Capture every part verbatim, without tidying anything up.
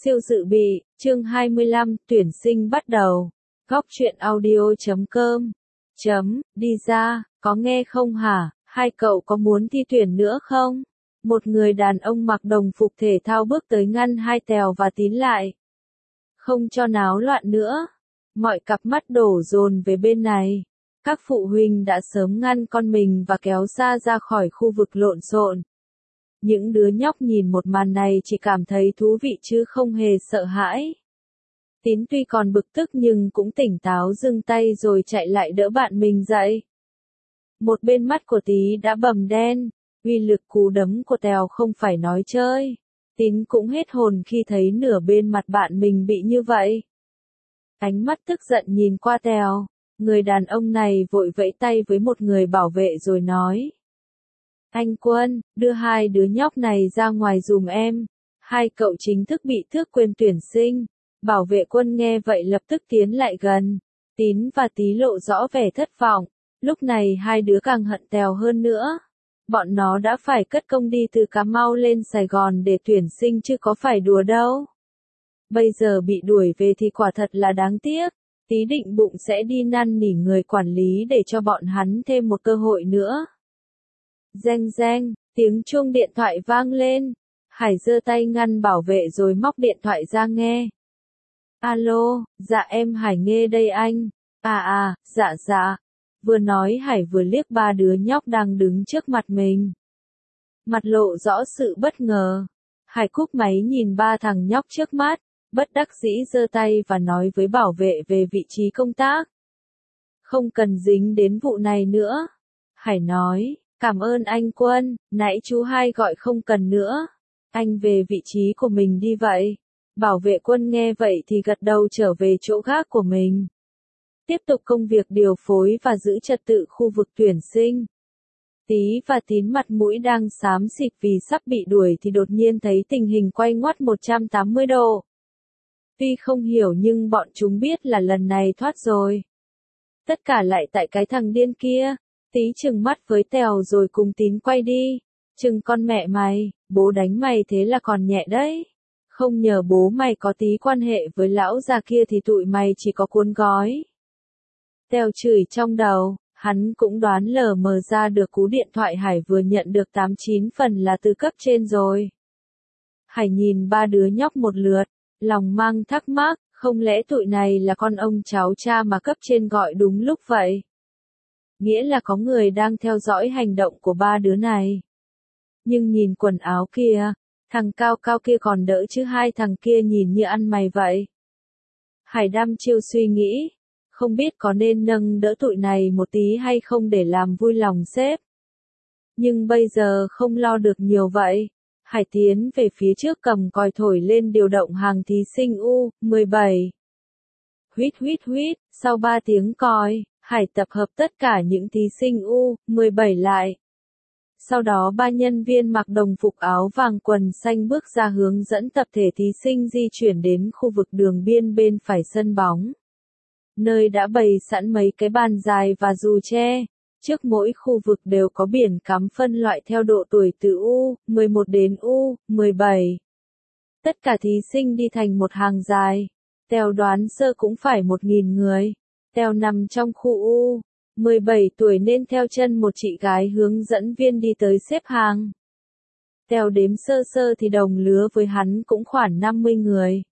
Siêu dự bị, chương hai mươi lăm, tuyển sinh bắt đầu. Góc truyện audio chấm com. Chấm, đi ra, có nghe không hả? Hai cậu có muốn thi tuyển nữa không? Một người đàn ông mặc đồng phục thể thao bước tới ngăn hai Tèo và Tín lại. Không cho náo loạn nữa. Mọi cặp mắt đổ dồn về bên này. Các phụ huynh đã sớm ngăn con mình và kéo xa ra khỏi khu vực lộn xộn. Những đứa nhóc nhìn một màn này chỉ cảm thấy thú vị chứ không hề sợ hãi. Tín tuy còn bực tức nhưng cũng tỉnh táo dừng tay rồi chạy lại đỡ bạn mình dậy. Một bên mắt của Tí đã bầm đen, uy lực cú đấm của Tèo không phải nói chơi. Tín cũng hết hồn khi thấy nửa bên mặt bạn mình bị như vậy. Ánh mắt tức giận nhìn qua Tèo, người đàn ông này vội vẫy tay với một người bảo vệ rồi nói. Anh Quân, đưa hai đứa nhóc này ra ngoài giùm em. Hai cậu chính thức bị tước quyền tuyển sinh. Bảo vệ Quân nghe vậy lập tức tiến lại gần. Tín và Tí lộ rõ vẻ thất vọng. Lúc này hai đứa càng hận Tèo hơn nữa. Bọn nó đã phải cất công đi từ Cà Mau lên Sài Gòn để tuyển sinh chứ có phải đùa đâu. Bây giờ bị đuổi về thì quả thật là đáng tiếc. Tí định bụng sẽ đi năn nỉ người quản lý để cho bọn hắn thêm một cơ hội nữa. Reng reng, tiếng chuông điện thoại vang lên. Hải giơ tay ngăn bảo vệ rồi móc điện thoại ra nghe. Alo, dạ em Hải nghe đây anh. À à, dạ dạ. Vừa nói Hải vừa liếc ba đứa nhóc đang đứng trước mặt mình. Mặt lộ rõ sự bất ngờ. Hải cúp máy nhìn ba thằng nhóc trước mắt, bất đắc dĩ giơ tay và nói với bảo vệ về vị trí công tác. Không cần dính đến vụ này nữa. Hải nói. Cảm ơn anh Quân, nãy chú hai gọi không cần nữa. Anh về vị trí của mình đi vậy. Bảo vệ Quân nghe vậy thì gật đầu trở về chỗ gác của mình. Tiếp tục công việc điều phối và giữ trật tự khu vực tuyển sinh. Tí và Tín mặt mũi đang xám xịt vì sắp bị đuổi thì đột nhiên thấy tình hình quay ngoắt một trăm tám mươi độ. Tuy không hiểu nhưng bọn chúng biết là lần này thoát rồi. Tất cả lại tại cái thằng điên kia. Tí trừng mắt với Tèo rồi cùng Tín quay đi. Trừng con mẹ mày, bố đánh mày thế là còn nhẹ đấy. Không nhờ bố mày có tí quan hệ với lão già kia thì tụi mày chỉ có cuốn gói. Tèo chửi trong đầu, hắn cũng đoán lờ mờ ra được cú điện thoại Hải vừa nhận được tám chín phần là từ cấp trên rồi. Hải nhìn ba đứa nhóc một lượt, lòng mang thắc mắc, không lẽ tụi này là con ông cháu cha mà cấp trên gọi đúng lúc vậy? Nghĩa là có người đang theo dõi hành động của ba đứa này. Nhưng nhìn quần áo kia, thằng cao cao kia còn đỡ chứ hai thằng kia nhìn như ăn mày vậy. Hải đăm chiêu suy nghĩ, không biết có nên nâng đỡ tụi này một tí hay không để làm vui lòng sếp. Nhưng bây giờ không lo được nhiều vậy. Hải tiến về phía trước cầm còi thổi lên điều động hàng thí sinh U mười bảy. Huýt huýt huýt, sau ba tiếng còi. Hải tập hợp tất cả những thí sinh U mười bảy lại. Sau đó ba nhân viên mặc đồng phục áo vàng quần xanh bước ra hướng dẫn tập thể thí sinh di chuyển đến khu vực đường biên bên phải sân bóng. Nơi đã bày sẵn mấy cái bàn dài và dù tre. Trước mỗi khu vực đều có biển cắm phân loại theo độ tuổi từ U mười một đến U mười bảy. Tất cả thí sinh đi thành một hàng dài. Tèo đoán sơ cũng phải một nghìn người. Tèo nằm trong khu U mười bảy tuổi nên theo chân một chị gái hướng dẫn viên đi tới xếp hàng. Tèo đếm sơ sơ thì đồng lứa với hắn cũng khoảng năm mươi người.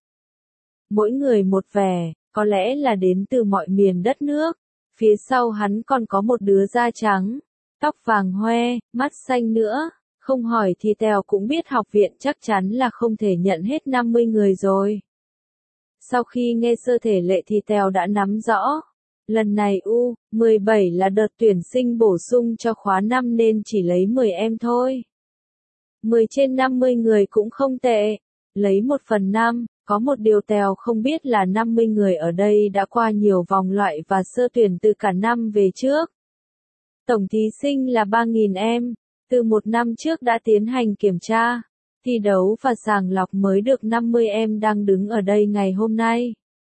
Mỗi người một vẻ, có lẽ là đến từ mọi miền đất nước. Phía sau hắn còn có một đứa da trắng, tóc vàng hoe, mắt xanh nữa. Không hỏi thì Tèo cũng biết học viện chắc chắn là không thể nhận hết năm mươi người rồi. Sau khi nghe sơ thể lệ thì Tèo đã nắm rõ. Lần này U mười bảy là đợt tuyển sinh bổ sung cho khóa năm nên chỉ lấy mười em thôi. mười trên năm mươi người cũng không tệ. Lấy một phần năm, có một điều Tèo không biết là năm mươi người ở đây đã qua nhiều vòng loại và sơ tuyển từ cả năm về trước. Tổng thí sinh là ba nghìn em, từ một năm trước đã tiến hành kiểm tra, thi đấu và sàng lọc mới được năm mươi em đang đứng ở đây ngày hôm nay.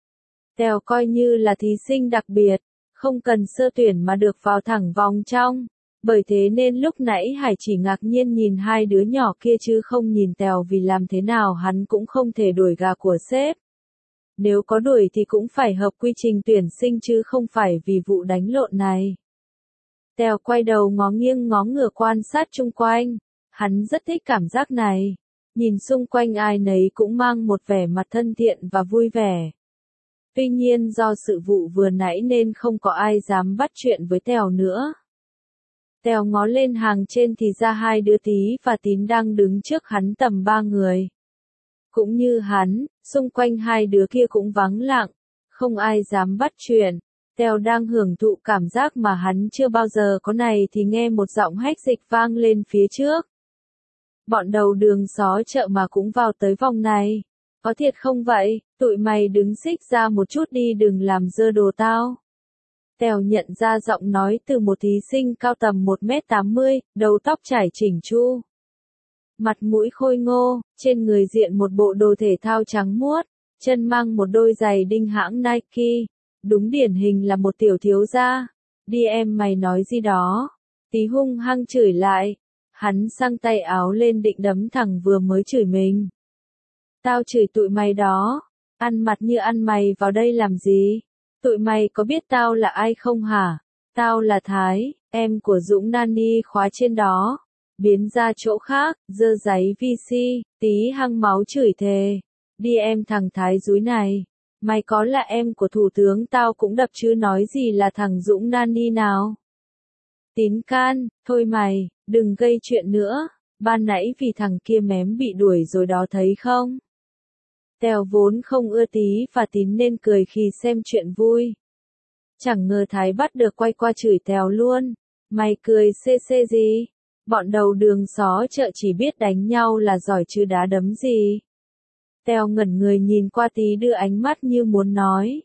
Tèo coi như là thí sinh đặc biệt, không cần sơ tuyển mà được vào thẳng vòng trong. Bởi thế nên lúc nãy Hải chỉ ngạc nhiên nhìn hai đứa nhỏ kia chứ không nhìn Tèo vì làm thế nào hắn cũng không thể đuổi gà của sếp. Nếu có đuổi thì cũng phải hợp quy trình tuyển sinh chứ không phải vì vụ đánh lộn này. Tèo quay đầu ngó nghiêng ngó ngửa quan sát chung quanh. Hắn rất thích cảm giác này. Nhìn xung quanh ai nấy cũng mang một vẻ mặt thân thiện và vui vẻ. Tuy nhiên do sự vụ vừa nãy nên không có ai dám bắt chuyện với Tèo nữa. Tèo ngó lên hàng trên thì ra hai đứa Tí và Tín đang đứng trước hắn tầm ba người. Cũng như hắn, xung quanh hai đứa kia cũng vắng lặng, không ai dám bắt chuyện. Tèo đang hưởng thụ cảm giác mà hắn chưa bao giờ có này thì nghe một giọng hách dịch vang lên phía trước. Bọn đầu đường xó chợ mà cũng vào tới vòng này. Có thiệt không vậy, tụi mày đứng xích ra một chút đi đừng làm dơ đồ tao. Tèo nhận ra giọng nói từ một thí sinh cao tầm một mét tám mươi, đầu tóc trải chỉnh chu. Mặt mũi khôi ngô, trên người diện một bộ đồ thể thao trắng muốt, chân mang một đôi giày đinh hãng Nike. Đúng điển hình là một tiểu thiếu gia. Đi em mày nói gì đó. Tí hung hăng chửi lại. Hắn sang tay áo lên định đấm thằng vừa mới chửi mình. Tao chửi tụi mày đó. Ăn mặt như ăn mày vào đây làm gì? Tụi mày có biết tao là ai không hả? Tao là Thái, em của Dũng Nani khóa trên đó. Biến ra chỗ khác, dơ giấy vê xê, Tí hăng máu chửi thề. Đi em thằng Thái dúi này. Mày có là em của thủ tướng tao cũng đập chứ nói gì là thằng Dũng Nani nào. Tín can, thôi mày, đừng gây chuyện nữa. Ban nãy vì thằng kia mém bị đuổi rồi đó thấy không? Tèo vốn không ưa Tí và Tín nên cười khi xem chuyện vui. Chẳng ngờ Thái bắt được quay qua chửi Tèo luôn. Mày cười xê xê gì? Bọn đầu đường xó chợ chỉ biết đánh nhau là giỏi chứ đá đấm gì. Tèo ngẩn người nhìn qua Tí đưa ánh mắt như muốn nói.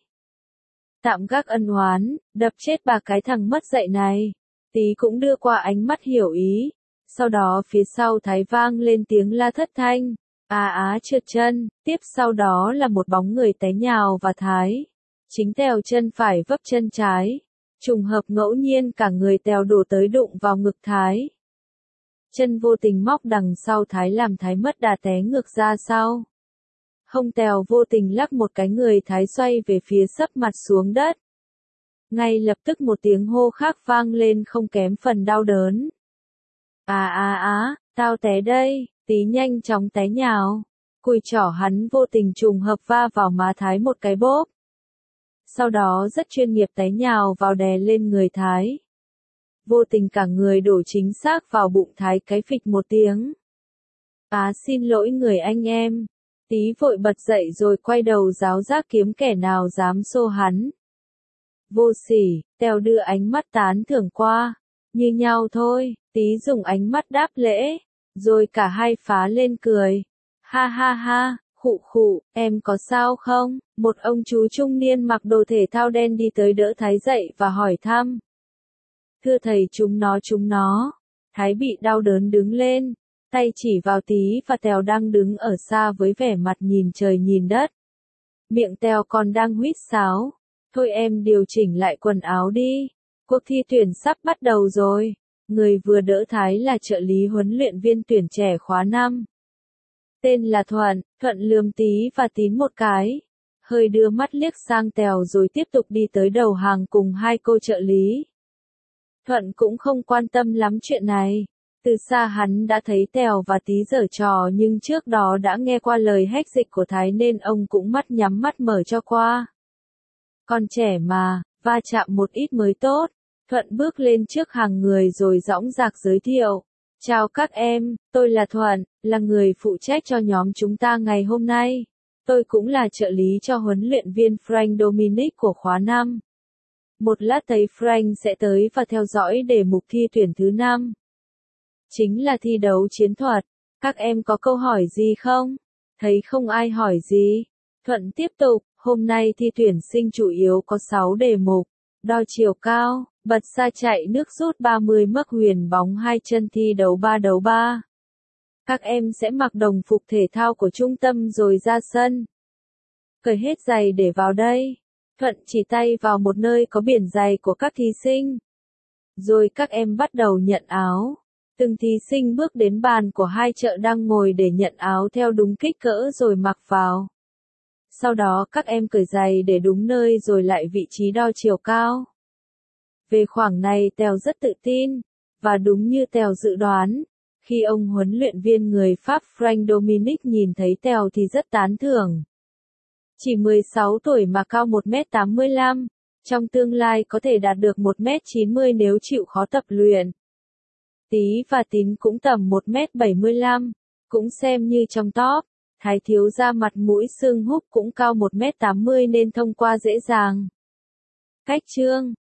Tạm gác ân oán, đập chết bà cái thằng mất dạy này. Tí cũng đưa qua ánh mắt hiểu ý. Sau đó phía sau Thái vang lên tiếng la thất thanh. Á á trượt chân, tiếp sau đó là một bóng người té nhào vào Thái. Chính Tèo chân phải vấp chân trái. Trùng hợp ngẫu nhiên cả người Tèo đổ tới đụng vào ngực Thái. Chân vô tình móc đằng sau Thái làm Thái mất đà té ngược ra sau. Hông Tèo vô tình lắc một cái người Thái xoay về phía sấp mặt xuống đất. Ngay lập tức một tiếng hô khác vang lên không kém phần đau đớn. À à á, tao té đây, Tí nhanh chóng té nhào. Cùi chỏ hắn vô tình trùng hợp va vào má Thái một cái bốp. Sau đó rất chuyên nghiệp té nhào vào đè lên người Thái. Vô tình cả người đổ chính xác vào bụng Thái cái phịch một tiếng. Á xin lỗi người anh em. Tí vội bật dậy rồi quay đầu giáo giác kiếm kẻ nào dám xô hắn. Vô sỉ, Tèo đưa ánh mắt tán thưởng qua. Như nhau thôi, Tí dùng ánh mắt đáp lễ. Rồi cả hai phá lên cười. Ha ha ha, khụ khụ, em có sao không? Một ông chú trung niên mặc đồ thể thao đen đi tới đỡ Thái dậy và hỏi thăm. Thưa thầy chúng nó chúng nó. Thái bị đau đớn đứng lên. Tay chỉ vào Tí và Tèo đang đứng ở xa với vẻ mặt nhìn trời nhìn đất. Miệng Tèo còn đang huýt sáo. Thôi em điều chỉnh lại quần áo đi. Cuộc thi tuyển sắp bắt đầu rồi. Người vừa đỡ Thái là trợ lý huấn luyện viên tuyển trẻ khóa năm. Tên là Thuận, Thuận lườm Tí và Tín một cái. Hơi đưa mắt liếc sang Tèo rồi tiếp tục đi tới đầu hàng cùng hai cô trợ lý. Thuận cũng không quan tâm lắm chuyện này. Từ xa hắn đã thấy Tèo và Tí giở trò nhưng trước đó đã nghe qua lời hách dịch của Thái nên ông cũng mắt nhắm mắt mở cho qua. Con trẻ mà, va chạm một ít mới tốt. Thuận bước lên trước hàng người rồi dõng dạc giới thiệu. Chào các em, tôi là Thuận, là người phụ trách cho nhóm chúng ta ngày hôm nay. Tôi cũng là trợ lý cho huấn luyện viên Frank Dominic của khóa năm. Một lát thấy Frank sẽ tới và theo dõi đề mục thi tuyển thứ năm. Chính là thi đấu chiến thuật. Các em có câu hỏi gì không? Thấy không ai hỏi gì. Thuận tiếp tục, hôm nay thi tuyển sinh chủ yếu có sáu đề mục. Đo chiều cao, bật xa chạy nước rút ba mươi mấc huyền bóng hai chân thi đấu ba đấu ba. Các em sẽ mặc đồng phục thể thao của trung tâm rồi ra sân. Cởi hết giày để vào đây. Thuận chỉ tay vào một nơi có biển giày của các thí sinh. Rồi các em bắt đầu nhận áo. Từng thí sinh bước đến bàn của hai chợ đang ngồi để nhận áo theo đúng kích cỡ rồi mặc vào. Sau đó các em cởi giày để đúng nơi rồi lại vị trí đo chiều cao. Về khoảng này Tèo rất tự tin, và đúng như Tèo dự đoán, khi ông huấn luyện viên người Pháp Franck Dominic nhìn thấy Tèo thì rất tán thưởng. Chỉ mười sáu tuổi mà cao một mét tám mươi lăm, trong tương lai có thể đạt được một mét chín mươi nếu chịu khó tập luyện. Tí và Tín cũng tầm một mét bảy mươi lăm, cũng xem như trong top. Thái thiếu gia mặt mũi sưng húp cũng cao một mét tám mươi nên thông qua dễ dàng. Cách chương